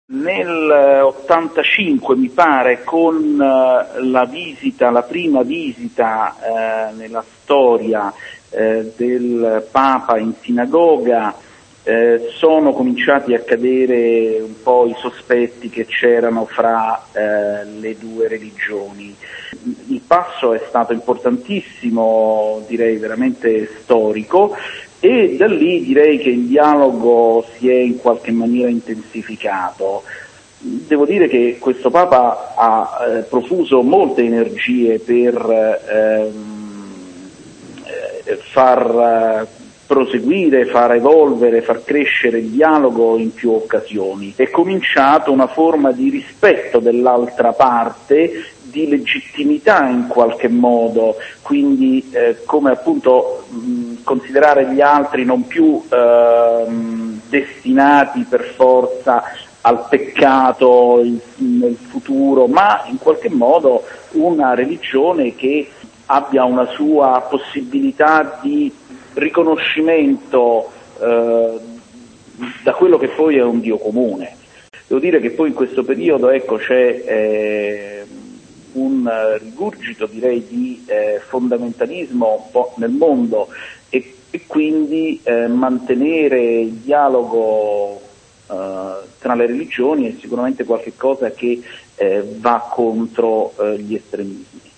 Nel 85 mi pare, con la prima visita nella storia del Papa in sinagoga, sono cominciati a cadere un po' i sospetti che c'erano fra le due religioni. Il passo è stato importantissimo, direi veramente storico, e da lì direi che il dialogo si è in qualche maniera intensificato. Devo dire che questo Papa ha profuso molte energie per far proseguire, far evolvere, far crescere il dialogo in più occasioni. È cominciato una forma di rispetto dell'altra parte, di legittimità in qualche modo, quindi come appunto considerare gli altri non più destinati per forza al peccato nel futuro, ma in qualche modo una religione che abbia una sua possibilità di riconoscimento da quello che poi è un Dio comune. Devo dire che poi in questo periodo c'è un rigurgito, direi, di fondamentalismo un po' nel mondo e quindi mantenere il dialogo tra le religioni è sicuramente qualche cosa che va contro gli estremismi.